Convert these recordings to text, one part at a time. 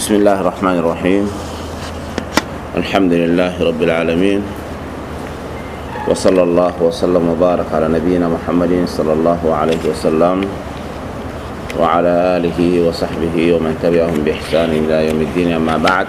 بسم الله الرحمن الرحيم. الحمد لله رب العالمين، وصلى الله وسلم وبارك على نبينا محمد صلى الله عليه وسلم وعلى آله وصحبه ومن تبعهم بإحسان إلى يوم الدين. أما بعد،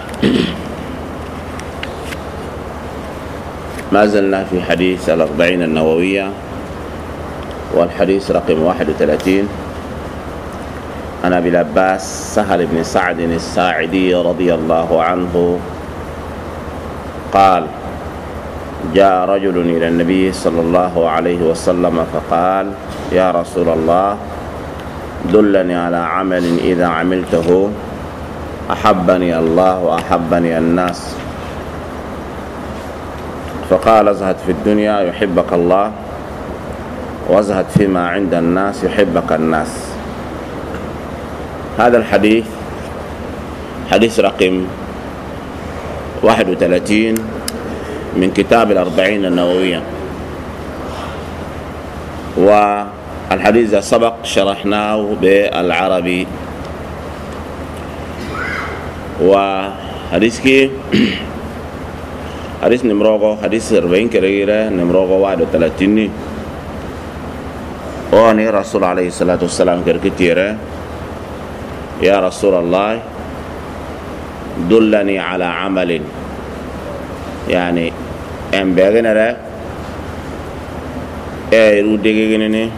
ما زلنا في حديث الأربعين النووية، والحديث رقم 31 عن أبي العباس سهل بن سعد الساعدي رضي الله عنه قال: جاء رجل إلى النبي صلى الله عليه وسلم فقال: يا رسول الله، دلني على عمل إذا عملته أحبني الله وأحبني الناس. فقال: ازهد في الدنيا يحبك الله، وازهد فيما عند الناس يحبك الناس. هذا الحديث حديث رقم 31 من كتاب الأربعين النووية، والحديث سبق شرحناه بالعربي. وحديث كي حديث نمروغو حديث 40 كريرة نمروغو 31 واني رسول عليه الصلاة والسلام كركتيرة: يا رسول الله، دلني على عمل، يعني ام بيغنرا ايرو ديغينني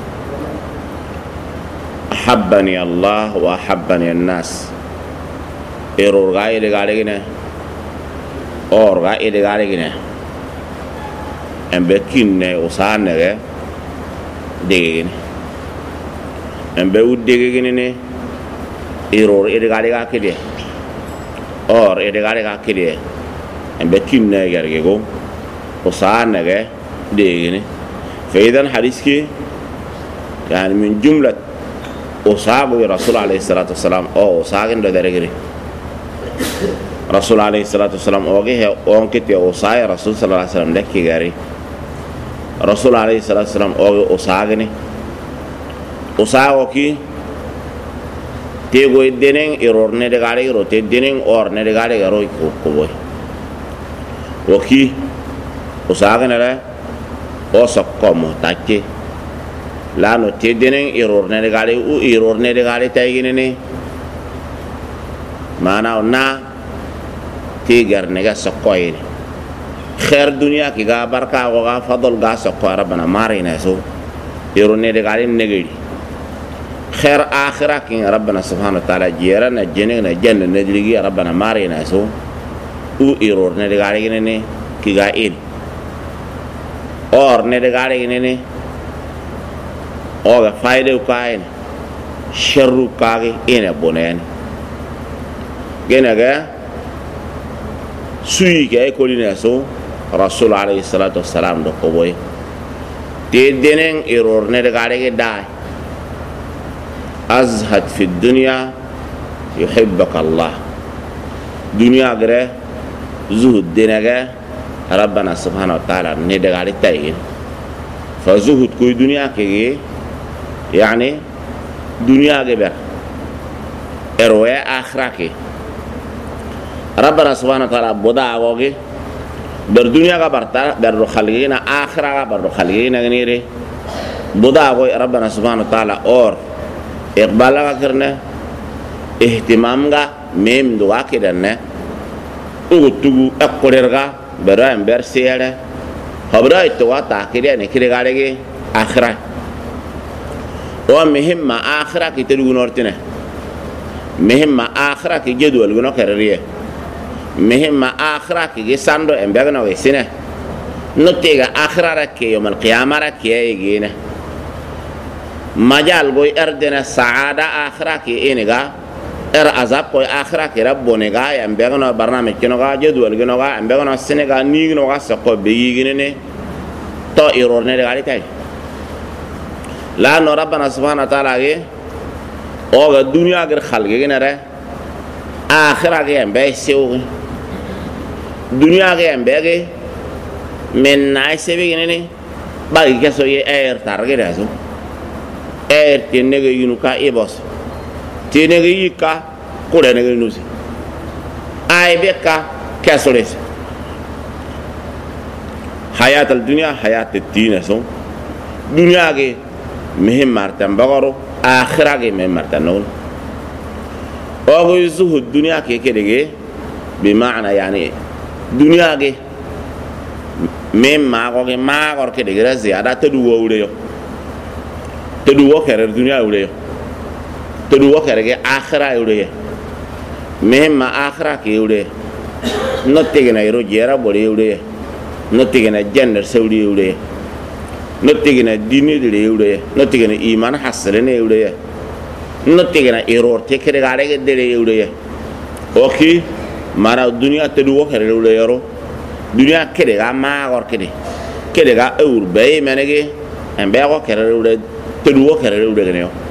احبني الله واحبني الناس. ايرو غاي ديغالينه اور غاي ديغالينه ام بكينه وسانه ديغينه ام بيو ديغينني error edegaliga kede or edegaliga kede en betin ne garge go وصارنا جه ديجني. فإذا حديثك يعني من جملة أصحاب الرسول عليه الصلاة والسلام أو أصحابين ده درجري رسول عليه الصلاة والسلام أوجه أنكتي أصحاب رسول صلى الله عليه وسلم ده كجاري رسول عليه الصلاة والسلام أوجه أصحابني أصحابك تيجو الدينين إيرور ندعاري إيرور تدينين أور ندعاري إيرور كوبوي وكي أساعدنا له أسقطه تاكي لأنه تدينين إيرور ندعاري أو إيرور ندعاري تايجينني معنا ونا تيجر نجا سقطين خير دنيا كي جا بركة وجا فضل جا سقط ربنا مارينا سو إيرور ندعاري نجري خير آخرة كين ربنا سبحانه وتعالى جيرنا جننا جنة ندريجي ربنا مارينا سو او إيرور ندعاري جنني كي جا إيد اور ندعاري جنني اور فايدة وكاين شر وكاغي إنه بونين جنا جا سوي كأي كلنا سو رسول عليه الصلاة والسلام دكتور تيدينين إيرور ندعاري داي أزهد في الدنيا يحبك الله. دنيا غير زهد دينك ربنا سبحانه وتعالى ندعي تايين. فزهد كوي دنيا كي يعني دنيا غير إروى آخرك ربنا سبحانه وتعالى بودا أوجي بردنيا كبرتا برخالينا آخرة برخالينا غنيري بودا أوجي ربنا سبحانه وتعالى أور إقبالك كرنا اهتمامك ميم دواك دنا أوتو أقولرك برايم برسيله خبراي توا تأكيد أن كده قالك آخرة ومهم ما آخرة كتير نورتنا مهم ما آخرة كجدول جنو كرريه مهم ما آخرة كجساندو إمبارنا ويسنا نتيجة آخرة كي يوم القيامة كي يجينا مجال قوي أردنا سعادة آخرة كي إنجا عذاب قوي آخرة كي ربونيجا ينبغنا برنامج كنوجا جدول كنوجا ينبغنا السنة نيجنوجا سقو بيجينه تو إيرور ندعاري تاي لأن ربنا سبحانه وتعالى أو الدنيا غير خلق جنره آخرة كي ينبغي سوي الدنيا كي ينبغي من نايس بيجينه باقي كسوي أير تارجع هذا تنege yunuka ibos tenege yika kure nege nusi ay beka kasores hayat al dunya hayat ad-din so dunya ge muhim martan bagaro akhirah ge muhim martan no ogo zuhud dunya ke kedege بمعنى يعني دنيا ge même mago ge magor ke de ziyada tedu wawle yo tedu wo kere dunya wule yo tedu wo kere ge akhira wule yo même ma akhira ke wule no tigena iro jera bole wule yo no tigena gender sewli wule yo no tigena dini de wule yo no tigena iman hasre ne wule yo no tigena iro te kere gare ge de wule yo oki mara dunia tedu wo kere wule yo dunia kede ga magor kede ga eur be menege en be ko kere wule tedu wo kere wule ne yo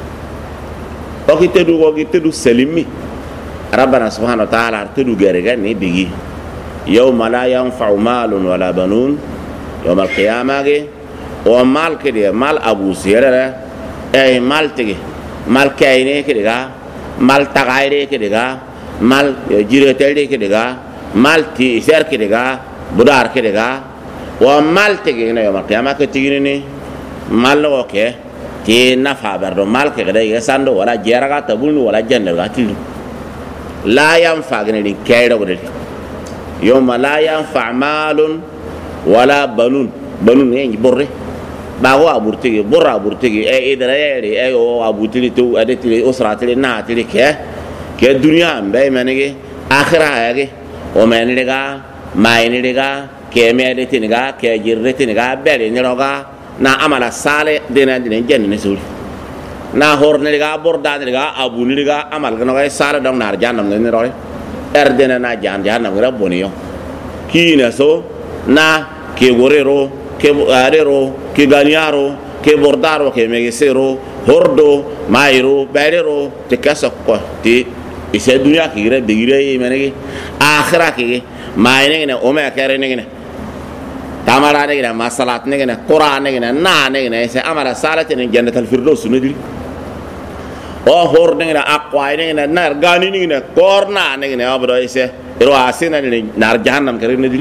oki tedu wo gi tedu selimi rabbana subhanahu wa ta'ala tedu gere ga ni bigi yawma la yanfa'u malun wala banun yawm al-qiyamah ge o mal kede mal abu sirara ay mal tege mal kayne kede ga mal tagaire kede ga mal jiretelde kede ga mal ti ser kede ga budar kede ga wa mal tege na yawm al-qiyamah ke tigini ni mal lo ke ti nafa bardo mal ke gada ya sando wala jeraga tabunu wala jannal ga tilu la yanfa gane ni kaydo gode yawma la yanfa malun wala banun ne borre ba wa aburtigi borra aburtigi e idara yeri e o abutili to adetili usratili na tili ke dunya be manege akhirah yage o menega mainega ke medetini ga ke jirretini ga bele ni roga na amala sale dena dina jenni suri na horne ga borda ni ga abu ni ga amal ga no sale dong nar jannam ni roy erdena na jannam ga boniyo kina so na ke gorero ke arero ke ganiaro ke bordaro ke megesero hordo mairo berero te kasa ko ti ise dunya ki gire bigire menegi akhirah ki maine ne o me kare ne tamara ne masalat ne qur'an ne na ne se amara salat ne jannatul firdaus ne o hor ne aqwa ne nar gani ne korna ne abdo ise ro asina ne nar jahannam kare ne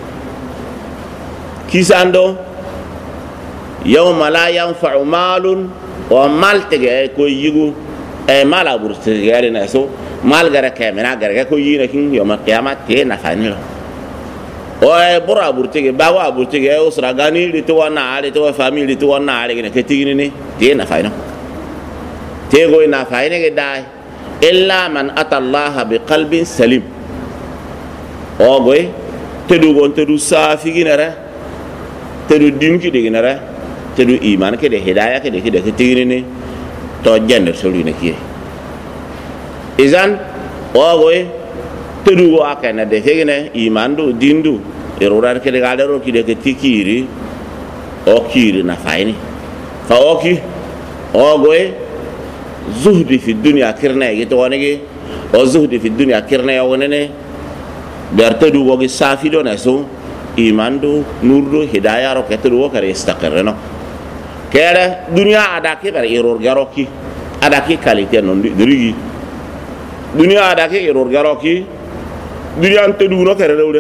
kisando yawma la yanfa'u malun wa mal tege ko yigu e mala burte gare na so mal gara kemena gara ko yina kin yawma qiyamat te na fani o e bura burte ge bawa burte ge usra gani li to wana ali to family li to wana ali ne ketigini ni te na fani te go na fani ge dai illa man ata allah bi qalbin salim o goy te du gon te du safi ginara te du dinki de ginara te du iman ke de hidayah ke de ketigini ni to janner solu ne kiye izan ogoy tedu wa kana de fegene imandu dindu erorar ke de gadaro ki de tikiri o kiri na fayni fa oki ogoy zuhdi fi dunya kirna yito wonege o zuhdi fi dunya kirna yonene dar tedu wogi safi do na so imandu nurdu hidayah ro ke tedu wo kare istaqirno kere dunya ada ke bar error garoki ada ke qualité non dirigi dunya ada ke error garoki dunya ante du no kere rewde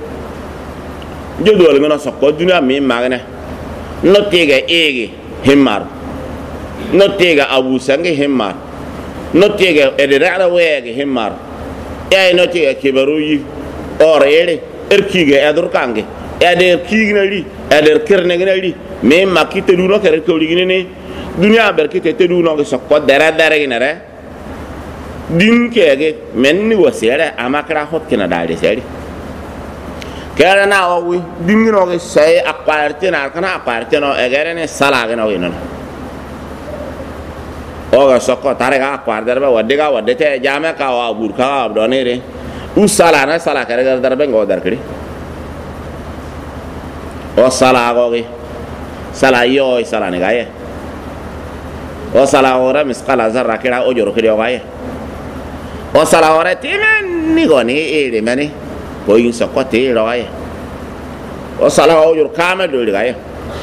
jodol ngana sokko dunya mi magne no tega ege himmar no tega abu sange himmar no tega edera wege himmar ay no tega kibaruyi orere erkige edur kange eder kignali eder kirnegnali me makite du no kere ko ligini dunya berkite te du no sokko dara ginare din kege menni wasere amakra hot kina dali seri kera na owi din no ge sai aparte na kana aparte no egere ne sala ge no ino oga sokko tare ga aparte darba wadde te jame ka wa burka abdonere usala na sala kere ga darbe ngo dar kri o sala goge sala yo sala ne gaye o sala ora misqala zarra kira o joro kiri o gaye o sala ora timen ni goni ere mani ko yin sokote ro gaye o sala o joro kama do gaye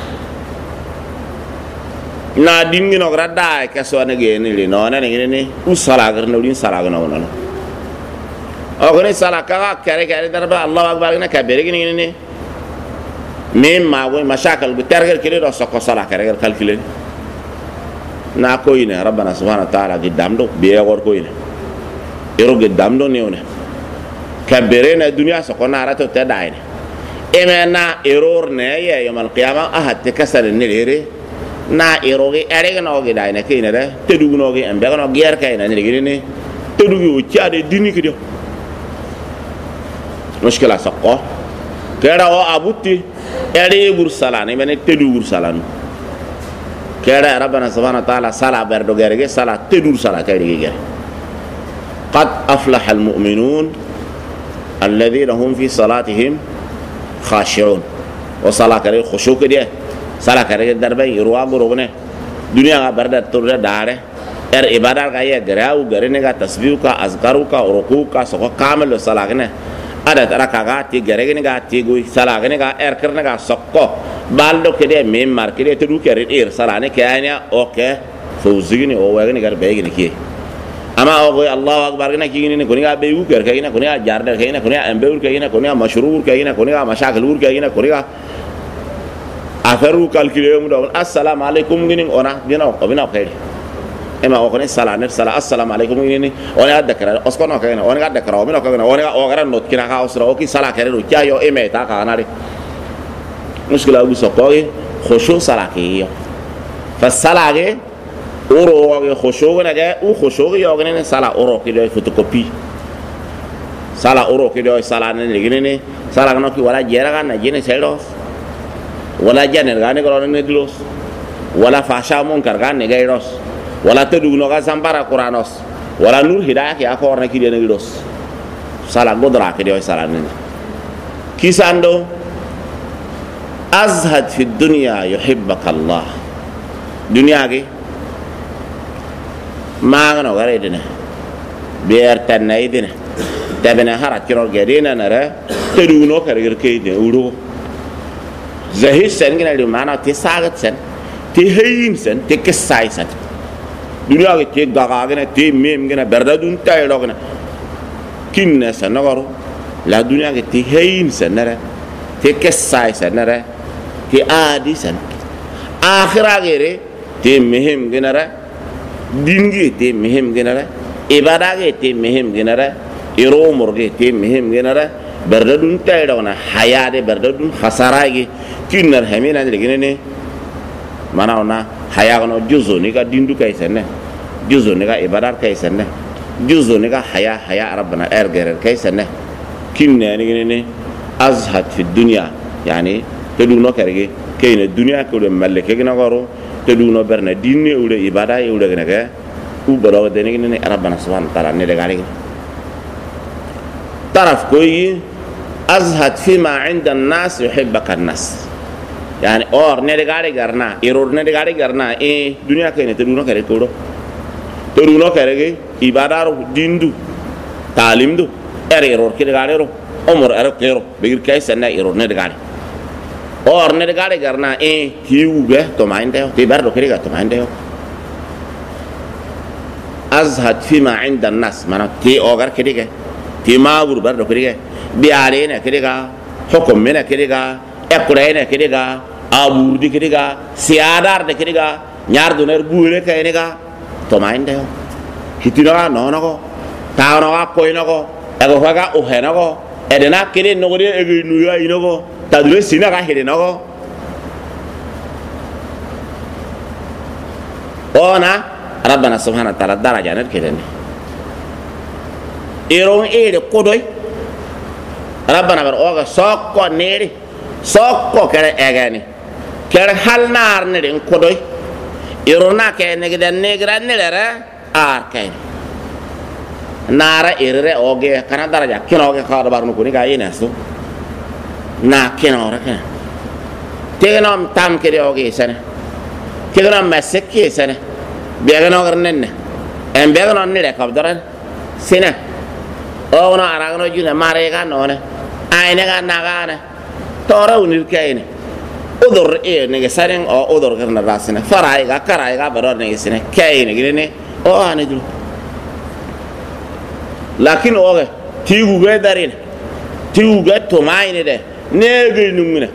na dingi no grada ke so ne ge ni no na ne ni u sala gar no din sala no no أغني صلاة كذا كره كره دربا الله أكبر إنه كبير إنه مين ما هو مشاكل بترجع كله راسك صلاة كره كل كله ناكوينه ربنا سبحانه وتعالى قدام دو بيعور كوينه يرو قدام دو نيونه كبيرين الدنيا سكون عرته تداين إمنا إيرور نيا يوم القيامة أحد تكسر النيري نا إيروغي أريغ نوغي داين كينه ده تدوغ نوغي أمبغ نوغي غير كينه نيري تدوغي وجاد ديني كده مشكلة سقط كذا هو أبوتي أريغ برسالان إمنا تدوغ برسالان كذا ربنا سبحانه وتعالى صلاة بردو غيرك صلاة تدوغ صلاة كيري قد أفلح المؤمنون الذين هم في صلاتهم خاشعون وصلاة كريه خشوع كده صلاة كريه دربه يروى غروغنه دنيا بردا تورده داره عبادت كايه غراو غرينه کا تسبیح کا اذکارو کا رکوع کا سو کامل صلاة کنه ada tara kaga ti gerege ne ga ti gui صلاة کنه ga کرنے کا سکو بالدو كده ميم مار كده تدو كرير صلاة نه كانيا اوكي فوزيني او وغني غير بيغني كي أما أقول الله أكبر كنا كيني كونيا بيو كر كينا كونيا جاردر كينا كونيا أمبور كينا كونيا مشروع كينا كونيا مشاكل كينا كونيا أثروا كالكليوم دون السلام عليكم كيني أنا بينا خير إما أقول السلام نفسلا السلام عليكم كيني أنا أذكر أسكنا كينا أنا أذكر ومنا كينا أنا أقرأ نوت كينا كأسرة أوكي سلا كيرو كيا يو إمي تا كأناري مشكلة أبو سكوي خشوع سلا كيا فالسلا كي ورو خشوع نجا او خشوع يوغنين سالا اورو كده فوتوكوبي سالا اورو كده سالا نيغنين سالا كنو كي ولا جيرا نجين سيلوس ولا جانر غاني كرون ندلوس ولا فاشا منكر غان نغيروس ولا تدغنو غا زامبارا قرانوس ولا نور هدايه كي اكور نكي نغيروس سالا غدرا كده سالا نين كيساندو ازهد في الدنيا يحبك الله دنيا كي ما غنوا غريدنا بيرتنا يدنا تبنا هرات كنور غرينا نرى تدونو كرير كيدنا ورو زهير سن كنا لي معنا تساغت سن تهين سن تكساي سن دنيا كي غاغنا تي ميم غنا بردون تايلوغنا كين سن نغرو لا دنيا كي تهين سن نرى تكساي سن نرى تي ادي سن اخر غيره تي مهم غنا dingi te mihim genara ibada ge te mihim genara iro morge te mihim genara berdadun taydona hayade berdadun khasara ge kinnar hamina de genene manauna hayagono juzo ni ga dindu kay senne juzo ni ga ibada kay senne juzo ni ga haya rabbana ergerer kay senne kinne ni genene azhat fi dunya yani teduno karge kayne dunya ko de malike gina goro تدونا برنا دين يودا إبادة يودا كناك وبرا ودني كنا ربنا سبحانه وتعالى نلقى طرف كوي أزهد فيما عند الناس يحبك الناس يعني اور نلقى كرنا يرور نلقى كرنا إيه دنيا كنا تدونا كره كورو تدونا كره كي إبادة رو دين دو تعليم دو يرور كده كاره عمر كيرو بيجر كيس سنة يرور نلقى اور نلقى كرنا إيه كيوبه توماين ده تبار لو كده توماين ده أزهد فيما عند الناس مانا تي أوغر كده تي ما بر لو كده بيعلينا كده حكم منا كده أقرأنا كده أبور دي كده سيادار ده كده نيار دونر بوله كده توماين ده هتينا نونكو تاونا كوينكو أقوى أوهنكو أدنى كده نقولي أجي نويا ينكو تدري سينا كهيري نكو أنا ربنا سبحانه وتعالى درجة نركيني إيرون إيري كودوي ربنا بروغا سوكو نيري سوكو كره أغاني كره حال نار نيري كودوي إيرونا كه نيجدا نيجرا نيرا آركين نارا إيري أوغي كنا درجة كنا أوغي خار بارنو كوني كاي ناسو نا كنا أورا كنا تيجنام تام كده أوغي سنة تيجنام مسكي سنة بيعنا أغرننا أم بيعنا نيرا كابدران سنة أو نا أراغنا جونا ماريغا نونا أينغا ناغانا تورا ونيركاينه أدور إيه نجسارين أو أدور كرنا راسنا فرايغا كرايغا برور نجسنا كاينه جرينه أو أنا دلو لكن أوه tigu ga darin tigu ga to mai ne de ne ga numina